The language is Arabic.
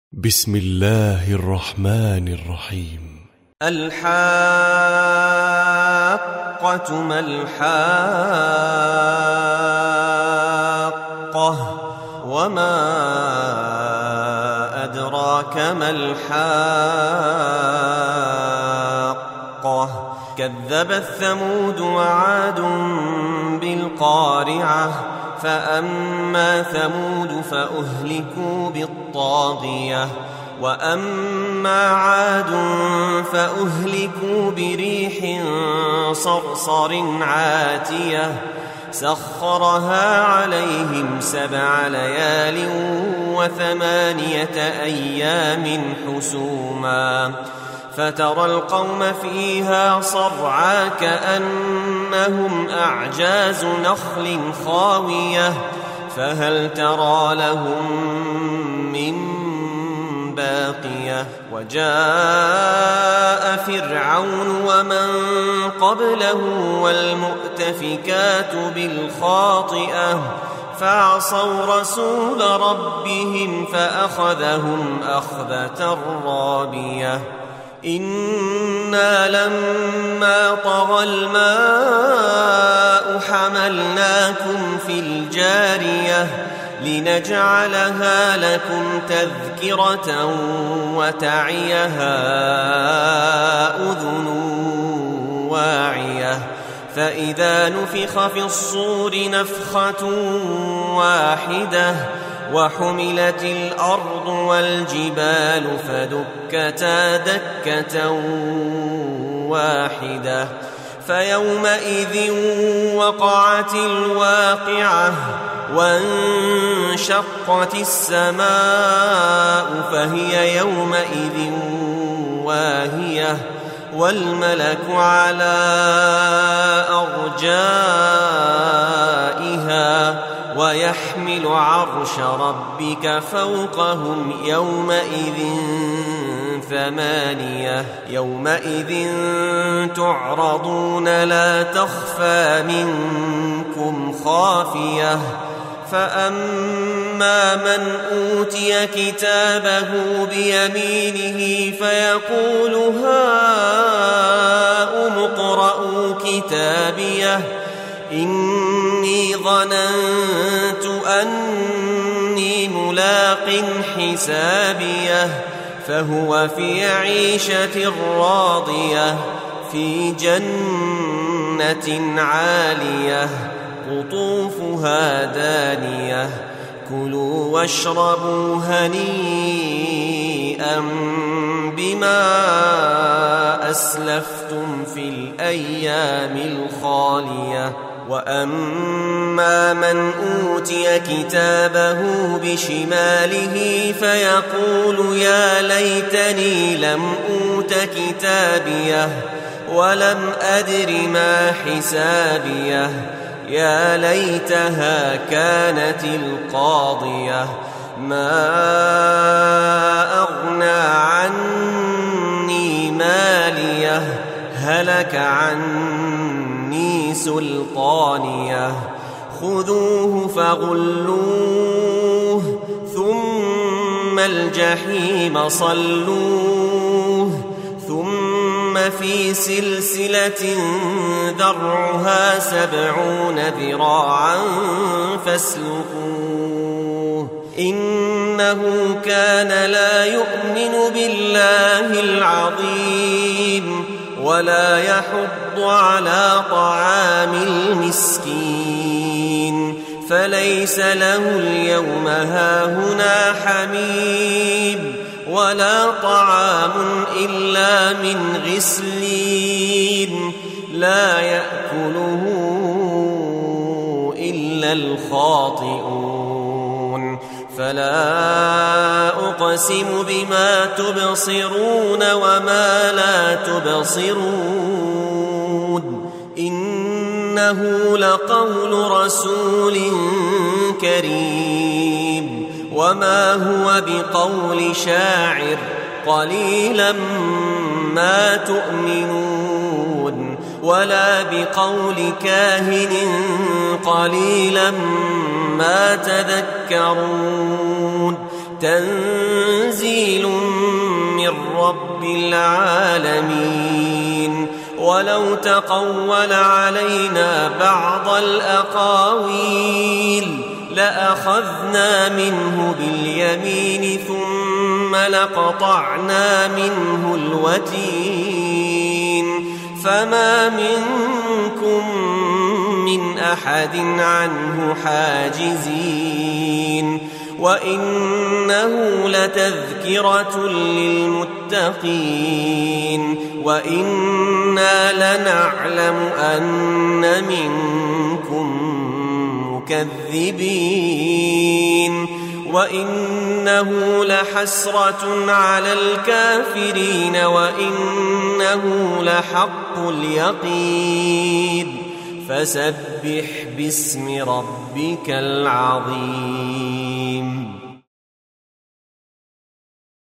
بسم الله الرحمن الرحيم. الحاقة ما الحاقة وما أدراك ما الحاقة كذبت ثمود وعاد بالقارعة فأما ثمود فأهلكوا بالطاغية وأما عاد فأهلكوا بريح صرصر عاتية سخرها عليهم 7 ليال و8 أيام حسوما فترى القوم فيها صرعى كأنهم أعجاز نخل خاوية فهل ترى لهم من باقية وجاء فرعون ومن قبله والمؤتفكات بالخاطئة فعصوا رسول ربهم فأخذهم أخذة رابية إنا لما طغى الماء حملناكم في الجارية لنجعلها لكم تذكرة وتعيها أذن واعية فإذا نفخ في الصور نفخة واحدة وحملت الأرض والجبال فدكتا دكة واحدة فيومئذ وقعت الواقعة وانشقت السماء فهي يومئذ واهية والملك على أرجائها ويحمل عرش ربك فوقهم يومئذ 8 يومئذ تعرضون لا تخفى منكم خافية فأما من أوتي كتابه بيمينه فيقول هاؤم اقرءوا كتابيه إني ظننت أني ملاق حسابيه فهو في عيشة راضية في جنة عالية قطوفها دانية كلوا واشربوا هنيئا بما أسلفتم في الأيام الخالية وأما من أوتي كتابه بشماله فيقول يا ليتني لم أوت كتابيه ولم أدر ما حسابيه يا ليتها كانت القاضية ما أغنى عني ماليه هلك عني سلطانيه خذوه فغلوه ثم الجحيم صلوه ثم في سلسلة ذرعها 70 ذراعا فاسلكوه إنه كان لا يؤمن بالله العظيم ولا يحض على طعام المسكين فليس له اليوم هاهنا حميم ولا طعام إلا من غسلين لا يأكله إلا الخاطئون فلا أقسم بما تبصرون وما لا تبصرون إنه لقول رسول كريم وما هو بقول شاعر قليلا ما تؤمنون ولا بقول كاهن قليلا ما تذكرون تنزيل من رب العالمين. ولو تقول علينا بعض الأقاويل لأخذنا منه باليمين ثم لقطعنا منه الوتين، فما منكم من أحد عنه حاجزين. وإنه لتذكرة للمتقين، وإنا لنعلم أن منكم مكذبين، وإنه لحسرة على الكافرين، وإنه لحق اليقين. فسبح باسم ربك العظيم.